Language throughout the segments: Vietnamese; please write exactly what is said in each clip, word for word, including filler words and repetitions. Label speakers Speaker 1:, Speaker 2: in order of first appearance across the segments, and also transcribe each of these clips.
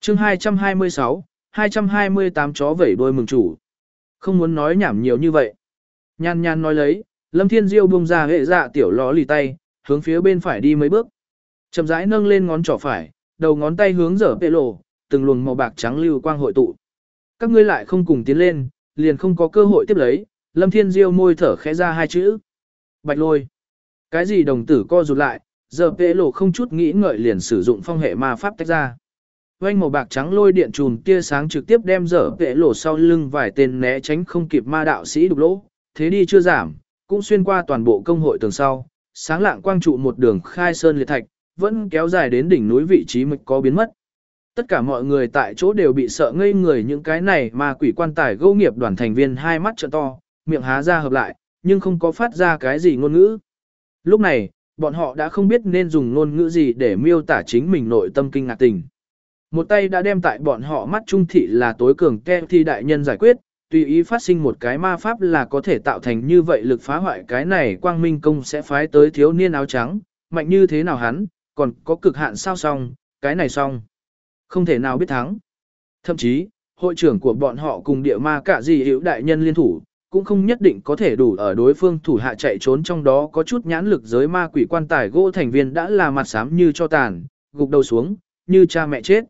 Speaker 1: chương hai trăm hai mươi sáu, hai trăm hai mươi tám chó vẩy đuôi mừng chủ. Không muốn nói nhảm nhiều như vậy. Nhan nhan nói lấy, Lâm Thiên Diêu buông ra hệ dạ tiểu ló lì tay, hướng phía bên phải đi mấy bước. Chậm rãi nâng lên ngón trỏ phải, đầu ngón tay hướng dở vệ lộ, từng luồng màu bạc trắng lưu quang hội tụ. Các ngươi lại không cùng tiến lên, liền không có cơ hội tiếp lấy. Lâm Thiên Diêu môi thở khẽ ra hai chữ. Bạch lôi. Cái gì đồng tử co rụt lại, giờ vệ lộ không chút nghĩ ngợi liền sử dụng phong hệ ma pháp tách ra. Oanh màu bạc trắng lôi điện chùm tia sáng trực tiếp đem dở vệ lộ sau lưng vài tên né tránh không kịp ma đạo sĩ đục lỗ, thế đi chưa giảm, cũng xuyên qua toàn bộ công hội tường sau, sáng lạng quang trụ một đường khai sơn liệt thạch, vẫn kéo dài đến đỉnh núi vị trí mịch có biến mất. Tất cả mọi người tại chỗ đều bị sợ ngây người những cái này mà quỷ quan tài gâu nghiệp đoàn thành viên hai mắt trợn to, miệng há ra hợp lại, nhưng không có phát ra cái gì ngôn ngữ. Lúc này, bọn họ đã không biết nên dùng ngôn ngữ gì để miêu tả chính mình nội tâm kinh ngạc tình. Một tay đã đem tại bọn họ mắt trung thị là tối cường ke thi đại nhân giải quyết, tùy ý phát sinh một cái ma pháp là có thể tạo thành như vậy lực phá hoại cái này quang minh công sẽ phái tới thiếu niên áo trắng, mạnh như thế nào hắn, còn có cực hạn sao xong, cái này xong. Không thể nào biết thắng. Thậm chí, hội trưởng của bọn họ cùng địa ma cả gì hữu đại nhân liên thủ, cũng không nhất định có thể đủ ở đối phương thủ hạ chạy trốn, trong đó có chút nhãn lực giới ma quỷ quan tài gỗ thành viên đã là mặt xám như cho tàn, gục đầu xuống, như cha mẹ chết.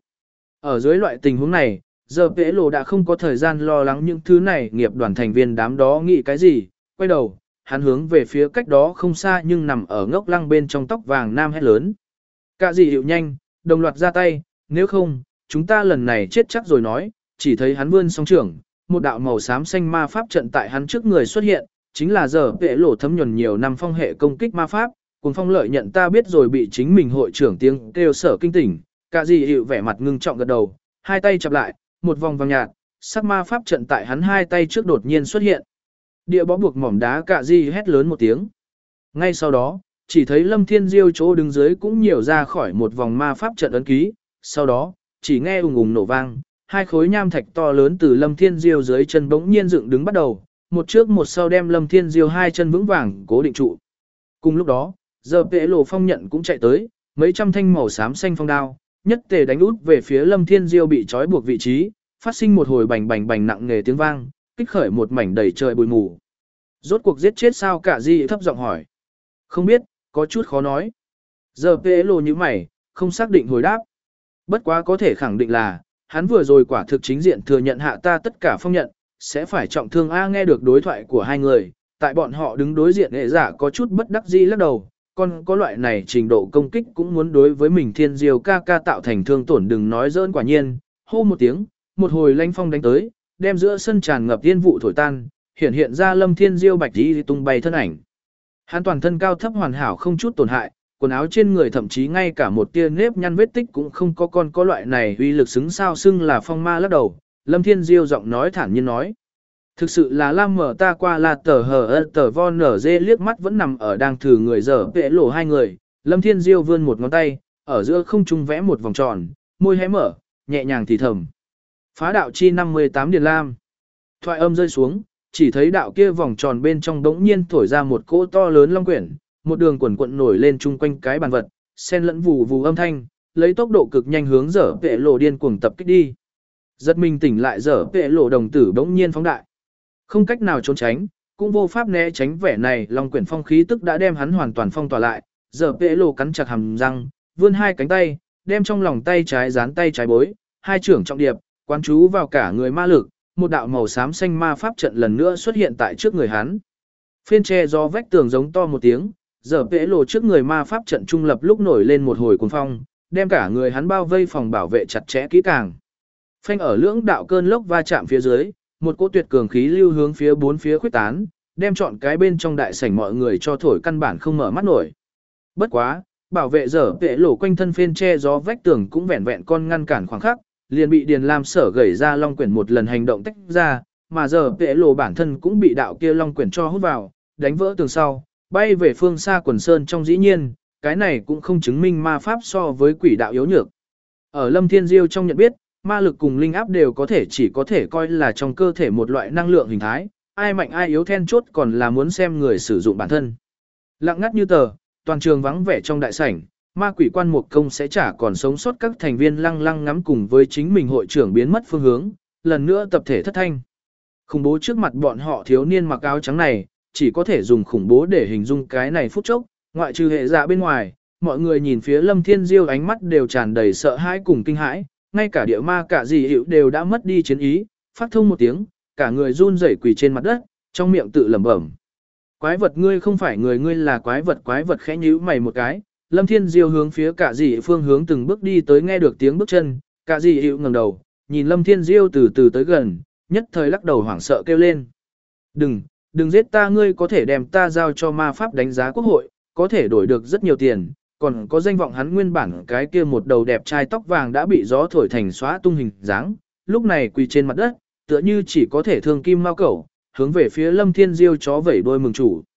Speaker 1: Ở dưới loại tình huống này, giờ Vệ Lộ đã không có thời gian lo lắng những thứ này nghiệp đoàn thành viên đám đó nghĩ cái gì, quay đầu, hắn hướng về phía cách đó không xa nhưng nằm ở ngốc lăng bên trong tóc vàng nam hét lớn. Cả gì hiệu nhanh, đồng loạt ra tay, nếu không, chúng ta lần này chết chắc rồi nói, chỉ thấy hắn vươn song trưởng, một đạo màu xám xanh ma pháp trận tại hắn trước người xuất hiện, chính là giờ Vệ Lộ thấm nhuần nhiều năm phong hệ công kích ma pháp, cùng phong lợi nhận ta biết rồi bị chính mình hội trưởng tiếng kêu sở kinh tỉnh, cả gì hiệu vẻ mặt ngưng trọng gật đầu, hai tay chặp lại, một vòng vàng nhạt, sắc ma pháp trận tại hắn hai tay trước đột nhiên xuất hiện. Địa bó buộc mỏm đá cả gì hét lớn một tiếng. Ngay sau đó, chỉ thấy Lâm Thiên Diêu chỗ đứng dưới cũng nhiều ra khỏi một vòng ma pháp trận ấn ký, sau đó, chỉ nghe ùng ùng nổ vang, hai khối nham thạch to lớn từ Lâm Thiên Diêu dưới chân bỗng nhiên dựng đứng bắt đầu, một trước một sau đem Lâm Thiên Diêu hai chân vững vàng cố định trụ. Cùng lúc đó, giờ Vệ Lộ phong nhận cũng chạy tới, mấy trăm thanh màu xám xanh phong đao, nhất tề đánh út về phía Lâm Thiên Diêu bị trói buộc vị trí, phát sinh một hồi bành bành bành nặng nề tiếng vang, kích khởi một mảnh đầy trời bụi mù. Rốt cuộc giết chết sao cả gì thấp giọng hỏi. Không biết, có chút khó nói. Giờ Vệ Lộ như mày, không xác định hồi đáp. Bất quá có thể khẳng định là, hắn vừa rồi quả thực chính diện thừa nhận hạ ta tất cả phong nhận, sẽ phải trọng thương A. Nghe được đối thoại của hai người, tại bọn họ đứng đối diện hệ giả có chút bất đắc dĩ lắc đầu, còn có loại này trình độ công kích cũng muốn đối với mình Thiên Diêu ca ca tạo thành thương tổn, đừng nói dỡn. Quả nhiên, hô một tiếng, một hồi lanh phong đánh tới, đem giữa sân tràn ngập tiên vụ thổi tan, hiện hiện ra Lâm Thiên Diêu bạch đi tung bay thân ảnh. Hắn toàn thân cao thấp hoàn hảo không chút tổn hại, quần áo trên người thậm chí ngay cả một tia nếp nhăn vết tích cũng không có, con có loại này uy lực xứng sao xưng là phong ma lắc đầu. Lâm Thiên Diêu giọng nói thản nhiên nói. Thực sự là lam mở ta qua là tờ hờ ơ tờ von nở dê liếc mắt vẫn nằm ở đang thử người dở Vệ Lộ hai người. Lâm Thiên Diêu vươn một ngón tay, ở giữa không trung vẽ một vòng tròn, môi hé mở, nhẹ nhàng thì thầm. Phá đạo chi năm mươi tám điền lam. Thoại âm rơi xuống, chỉ thấy đạo kia vòng tròn bên trong đống nhiên thổi ra một cỗ to lớn long quyển, một đường quần quận nổi lên chung quanh cái bàn vật, xen lẫn vù vù âm thanh, lấy tốc độ cực nhanh hướng dở Vệ Lộ điên cuồng tập kích đi. Giật mình tỉnh lại dở Vệ Lộ đồng tử đống nhiên phóng đại. Không cách nào trốn tránh, cũng vô pháp né tránh vẻ này, long quyển phong khí tức đã đem hắn hoàn toàn phong tỏa lại. Dở Vệ Lộ cắn chặt hàm răng, vươn hai cánh tay, đem trong lòng tay trái dán tay trái bối, hai trưởng trọng điệp, quán chú vào cả người ma lực, một đạo màu xám xanh ma pháp trận lần nữa xuất hiện tại trước người hắn. Phên che do vách tường giống to một tiếng, Dở Vệ Lộ trước người ma pháp trận trung lập lúc nổi lên một hồi cuồng phong, đem cả người hắn bao vây phòng bảo vệ chặt chẽ kỹ càng. Phanh ở lưỡng đạo cơn lốc va chạm phía dưới, một cỗ tuyệt cường khí lưu hướng phía bốn phía khuếch tán, đem trọn cái bên trong đại sảnh mọi người cho thổi căn bản không mở mắt nổi. Bất quá, bảo vệ Dở Vệ Lộ quanh thân phên che gió vách tường cũng vẹn vẹn con ngăn cản khoảng khắc, liền bị Điền Lam sở gẩy ra long quyển một lần hành động tách ra, mà Dở Vệ Lộ bản thân cũng bị đạo kia long quyển cho hút vào, đánh vỡ tường sau, bay về phương xa quần sơn trong. Dĩ nhiên, cái này cũng không chứng minh ma pháp so với quỷ đạo yếu nhược. Ở Lâm Thiên Diêu trong nhận biết, ma lực cùng linh áp đều có thể chỉ có thể coi là trong cơ thể một loại năng lượng hình thái, ai mạnh ai yếu then chốt còn là muốn xem người sử dụng bản thân. Lặng ngắt như tờ, toàn trường vắng vẻ trong đại sảnh, ma quỷ quan mục công sẽ trả còn sống sót các thành viên lăng lăng ngắm cùng với chính mình hội trưởng biến mất phương hướng, lần nữa tập thể thất thanh. Khủng bố trước mặt bọn họ thiếu niên mặc áo trắng này, chỉ có thể dùng khủng bố để hình dung cái này phút chốc, ngoại trừ hệ dạ bên ngoài, mọi người nhìn phía Lâm Thiên Diêu ánh mắt đều tràn đầy sợ hãi cùng kinh hãi, ngay cả địa ma cả gì hiệu đều đã mất đi chiến ý, phát thông một tiếng, cả người run rẩy quỳ trên mặt đất, trong miệng tự lẩm bẩm. Quái vật ngươi không phải người, ngươi là quái vật. Quái vật khẽ nhíu mày một cái, Lâm Thiên Diêu hướng phía cả dị phương hướng từng bước đi tới, nghe được tiếng bước chân, cả dị hiệu ngẩng đầu, nhìn Lâm Thiên Diêu từ từ tới gần, nhất thời lắc đầu hoảng sợ kêu lên. Đừng, đừng giết ta, ngươi có thể đem ta giao cho ma pháp đánh giá quốc hội, có thể đổi được rất nhiều tiền, còn có danh vọng. Hắn nguyên bản cái kia một đầu đẹp trai tóc vàng đã bị gió thổi thành xóa tung hình dáng, lúc này quỳ trên mặt đất, tựa như chỉ có thể thương kim mao cẩu, hướng về phía Lâm Thiên Diêu chó vẩy đuôi mừng chủ.